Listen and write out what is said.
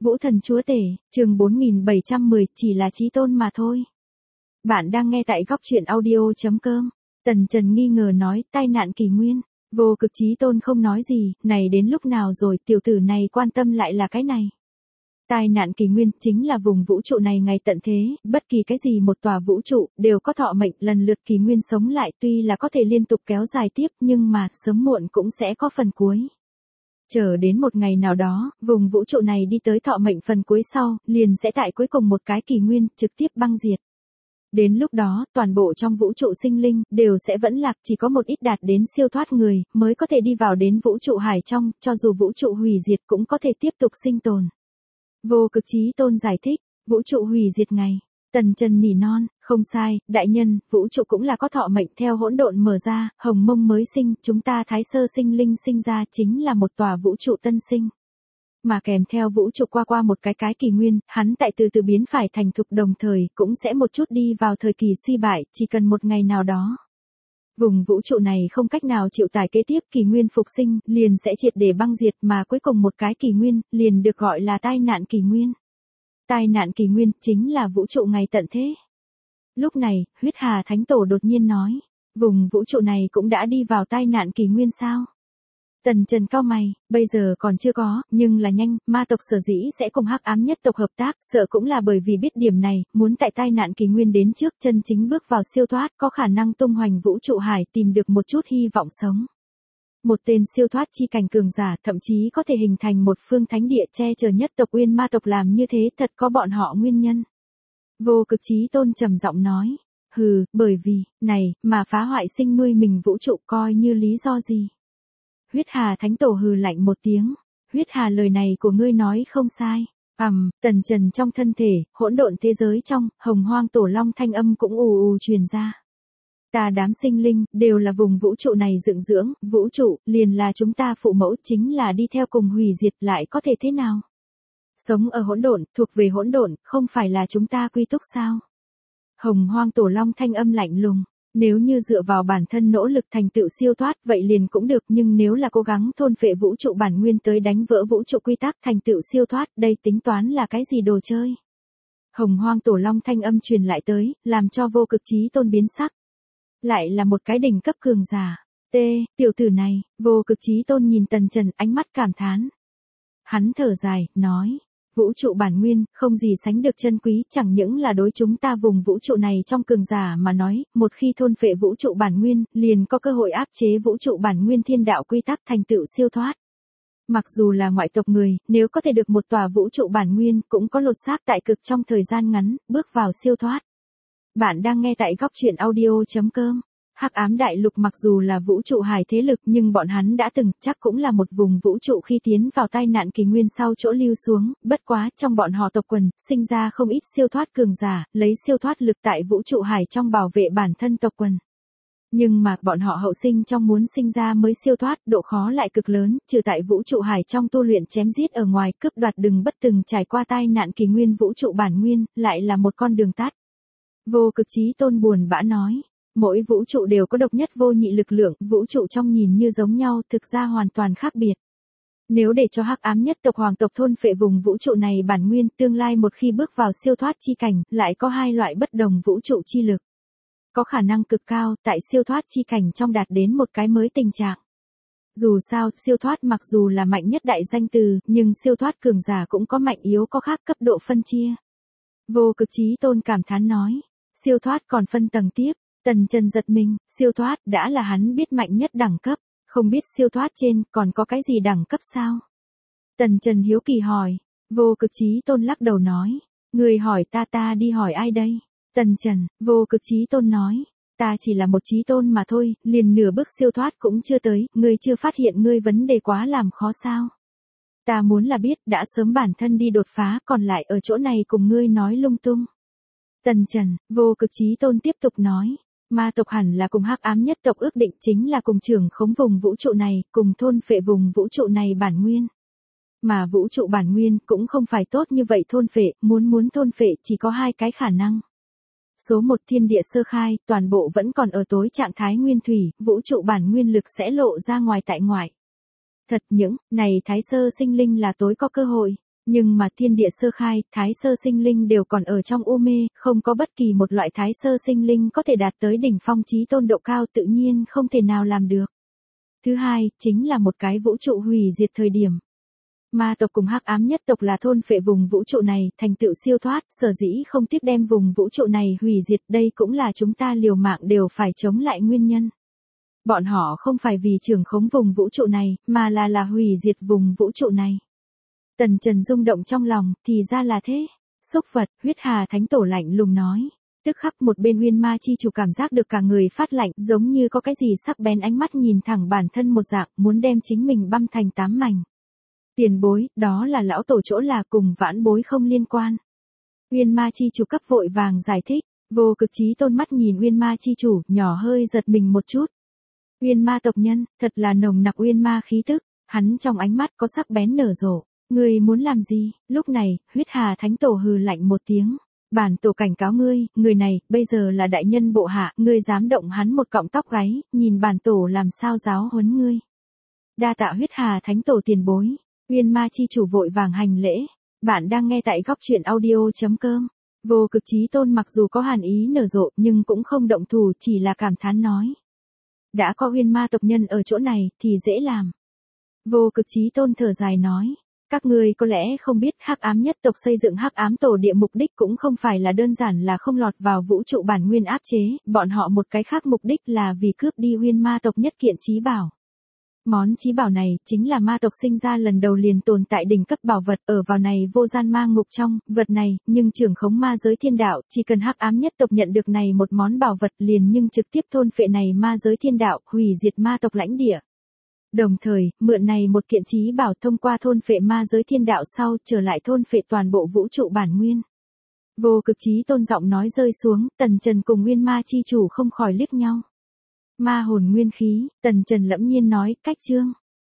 Vũ thần chúa tể, chương 4710, chỉ là chí tôn mà thôi. Bạn đang nghe tại góc truyện audio.com. Tần Trần nghi ngờ nói, tai nạn kỷ nguyên. Vô cực chí tôn không nói gì, này đến lúc nào rồi, tiểu tử này quan tâm lại là cái này. Tai nạn kỷ nguyên chính là vùng vũ trụ này ngày tận thế, bất kỳ cái gì một tòa vũ trụ đều có thọ mệnh, lần lượt kỷ nguyên sống lại, tuy là có thể liên tục kéo dài tiếp nhưng mà sớm muộn cũng sẽ có phần cuối. Chờ đến một ngày nào đó, vùng vũ trụ này đi tới thọ mệnh phần cuối sau, liền sẽ tại cuối cùng một cái kỷ nguyên trực tiếp băng diệt. Đến lúc đó, toàn bộ trong vũ trụ sinh linh đều sẽ vẫn lạc, chỉ có một ít đạt đến siêu thoát người mới có thể đi vào đến vũ trụ hải trong, cho dù vũ trụ hủy diệt cũng có thể tiếp tục sinh tồn. Vô cực chí tôn giải thích, vũ trụ hủy diệt ngày. Tần Trần nỉ non, không sai, đại nhân, vũ trụ cũng là có thọ mệnh, theo hỗn độn mở ra, hồng mông mới sinh, chúng ta thái sơ sinh linh sinh ra chính là một tòa vũ trụ tân sinh. Mà kèm theo vũ trụ qua một cái kỷ nguyên, hắn tại từ từ biến phải thành thục, đồng thời cũng sẽ một chút đi vào thời kỳ suy bại, chỉ cần một ngày nào đó. Vùng vũ trụ này không cách nào chịu tải kế tiếp kỷ nguyên phục sinh, liền sẽ triệt để băng diệt, mà cuối cùng một cái kỷ nguyên, liền được gọi là tai nạn kỷ nguyên. Tai nạn kỷ nguyên chính là vũ trụ ngày tận thế. Lúc này, Huyết Hà Thánh Tổ đột nhiên nói, vùng vũ trụ này cũng đã đi vào tai nạn kỷ nguyên sao? Tần Trần cau mày, bây giờ còn chưa có, nhưng là nhanh, ma tộc sở dĩ sẽ cùng Hắc Ám nhất tộc hợp tác, sợ cũng là bởi vì biết điểm này, muốn tại tai nạn kỷ nguyên đến trước chân chính bước vào siêu thoát, có khả năng tung hoành vũ trụ hải, tìm được một chút hy vọng sống. Một tên siêu thoát chi cảnh cường giả, thậm chí có thể hình thành một phương thánh địa che chở nhất tộc Uyên ma tộc, làm như thế thật có bọn họ nguyên nhân. Vô cực chí tôn trầm giọng nói, bởi vì, này, mà phá hoại sinh nuôi mình vũ trụ coi như lý do gì? Huyết Hà Thánh Tổ hừ lạnh một tiếng, Huyết Hà, lời này của ngươi nói không sai. Tần Trần trong thân thể, hỗn độn thế giới trong, Hồng Hoang Tổ Long thanh âm cũng ù truyền ra. Ta đám sinh linh, đều là vùng vũ trụ này dựng dưỡng, vũ trụ, liền là chúng ta phụ mẫu, chính là đi theo cùng hủy diệt lại có thể thế nào? Sống ở hỗn độn, thuộc về hỗn độn, không phải là chúng ta quy túc sao? Hồng Hoang Tổ Long thanh âm lạnh lùng. Nếu như dựa vào bản thân nỗ lực thành tựu siêu thoát vậy liền cũng được, nhưng nếu là cố gắng thôn phệ vũ trụ bản nguyên tới đánh vỡ vũ trụ quy tắc thành tựu siêu thoát, đây tính toán là cái gì đồ chơi? Hồng Hoang Tổ Long thanh âm truyền lại tới, làm cho vô cực chí tôn biến sắc. Lại là một cái đỉnh cấp cường giả. Tiểu tử này, vô cực chí tôn nhìn Tần Trần, ánh mắt cảm thán. Hắn thở dài, nói. Vũ trụ bản nguyên, không gì sánh được chân quý, chẳng những là đối chúng ta vùng vũ trụ này trong cường giả mà nói, một khi thôn phệ vũ trụ bản nguyên, liền có cơ hội áp chế vũ trụ bản nguyên thiên đạo quy tắc thành tựu siêu thoát. Mặc dù là ngoại tộc người, nếu có thể được một tòa vũ trụ bản nguyên, cũng có lột xác tại cực trong thời gian ngắn, bước vào siêu thoát. Bạn đang nghe tại góc truyện audio.com. Hắc Ám Đại Lục mặc dù là vũ trụ hải thế lực, nhưng bọn hắn đã từng, chắc cũng là một vùng vũ trụ khi tiến vào tai nạn kỷ nguyên sau chỗ lưu xuống, bất quá, trong bọn họ tộc quần, sinh ra không ít siêu thoát cường giả, lấy siêu thoát lực tại vũ trụ hải trong bảo vệ bản thân tộc quần. Nhưng mà, bọn họ hậu sinh trong muốn sinh ra mới siêu thoát, độ khó lại cực lớn, trừ tại vũ trụ hải trong tu luyện chém giết ở ngoài, cướp đoạt đừng bất từng trải qua tai nạn kỷ nguyên vũ trụ bản nguyên, lại là một con đường tắt. Vô cực chí tôn buồn bã nói. Mỗi vũ trụ đều có độc nhất vô nhị lực lượng, vũ trụ trong nhìn như giống nhau, thực ra hoàn toàn khác biệt. Nếu để cho Hắc Ám nhất tộc hoàng tộc thôn phệ vùng vũ trụ này bản nguyên, tương lai một khi bước vào siêu thoát chi cảnh, lại có hai loại bất đồng vũ trụ chi lực. Có khả năng cực cao, tại siêu thoát chi cảnh trong đạt đến một cái mới tình trạng. Dù sao, siêu thoát mặc dù là mạnh nhất đại danh từ, nhưng siêu thoát cường giả cũng có mạnh yếu có khác cấp độ phân chia. Vô cực chí tôn cảm thán nói, siêu thoát còn phân tầng tiếp. Tần Trần giật mình, siêu thoát đã là hắn biết mạnh nhất đẳng cấp, không biết siêu thoát trên còn có cái gì đẳng cấp sao? Tần Trần hiếu kỳ hỏi, vô cực chí tôn lắc đầu nói, người hỏi ta đi hỏi ai đây? Tần Trần, vô cực chí tôn nói, ta chỉ là một chí tôn mà thôi, liền nửa bước siêu thoát cũng chưa tới, ngươi chưa phát hiện ngươi vấn đề quá làm khó sao? Ta muốn là biết, đã sớm bản thân đi đột phá, còn lại ở chỗ này cùng ngươi nói lung tung. Tần Trần, vô cực chí tôn tiếp tục nói. Ma tộc hẳn là cùng Hắc Ám nhất tộc ước định, chính là cùng trưởng khống vùng vũ trụ này, cùng thôn phệ vùng vũ trụ này bản nguyên. Mà vũ trụ bản nguyên cũng không phải tốt như vậy thôn phệ, muốn thôn phệ chỉ có hai cái khả năng. Số 1 thiên địa sơ khai, toàn bộ vẫn còn ở tối trạng thái nguyên thủy, vũ trụ bản nguyên lực sẽ lộ ra ngoài tại ngoại. Thật những, này thái sơ sinh linh là tối có cơ hội. Nhưng mà thiên địa sơ khai, thái sơ sinh linh đều còn ở trong u mê, không có bất kỳ một loại thái sơ sinh linh có thể đạt tới đỉnh phong chí tôn độ cao, tự nhiên không thể nào làm được. Thứ hai, chính là một cái vũ trụ hủy diệt thời điểm. Ma tộc cùng hắc ám nhất tộc là thôn phệ vùng vũ trụ này, thành tựu siêu thoát, sở dĩ không tiếc đem vùng vũ trụ này hủy diệt, đây cũng là chúng ta liều mạng đều phải chống lại nguyên nhân. Bọn họ không phải vì trưởng khống vùng vũ trụ này, mà là hủy diệt vùng vũ trụ này. Tần Trần rung động trong lòng, thì ra là thế. Xúc Phật, Huyết Hà Thánh Tổ lạnh lùng nói. Tức khắc một bên Uyên Ma chi chủ cảm giác được cả người phát lạnh, giống như có cái gì sắc bén ánh mắt nhìn thẳng bản thân một dạng, muốn đem chính mình băm thành 8 mảnh. Tiền bối, đó là lão tổ chỗ là cùng vãn bối không liên quan. Uyên Ma chi chủ cấp vội vàng giải thích, Vô Cực Chí Tôn mắt nhìn Uyên Ma chi chủ, nhỏ hơi giật mình một chút. Uyên Ma tộc nhân, thật là nồng nặc uyên ma khí tức, hắn trong ánh mắt có sắc bén nở rộ. Ngươi muốn làm gì? Lúc này, Huyết Hà Thánh Tổ hừ lạnh một tiếng. Bản tổ cảnh cáo ngươi, người này, bây giờ là đại nhân bộ hạ, ngươi dám động hắn một cọng tóc gáy, nhìn bản tổ làm sao giáo huấn ngươi. Đa tạ Huyết Hà Thánh Tổ tiền bối. Uyên Ma chi chủ vội vàng hành lễ. Bạn đang nghe tại góc truyện audio.com. Vô Cực Chí Tôn mặc dù có hàn ý nở rộ nhưng cũng không động thủ, chỉ là cảm thán nói. Đã có Uyên Ma tộc nhân ở chỗ này thì dễ làm. Vô Cực Chí Tôn thở dài nói. Các ngươi có lẽ không biết hắc ám nhất tộc xây dựng hắc ám tổ địa mục đích cũng không phải là đơn giản là không lọt vào vũ trụ bản nguyên áp chế, bọn họ một cái khác mục đích là vì cướp đi Uyên Ma tộc nhất kiện chí bảo. Món chí bảo này chính là ma tộc sinh ra lần đầu liền tồn tại đỉnh cấp bảo vật ở vào này vô gian ma ngục trong, vật này, nhưng trưởng khống ma giới thiên đạo, chỉ cần hắc ám nhất tộc nhận được này một món bảo vật liền nhưng trực tiếp thôn phệ này ma giới thiên đạo, hủy diệt ma tộc lãnh địa. Đồng thời, mượn này một kiện chí bảo thông qua thôn phệ ma giới thiên đạo sau trở lại thôn phệ toàn bộ vũ trụ bản nguyên. Vô Cực Chí Tôn giọng nói rơi xuống, Tần Trần cùng Uyên Ma chi chủ không khỏi liếc nhau. Ma hồn nguyên khí, Tần Trần lẫm nhiên nói, cách chương.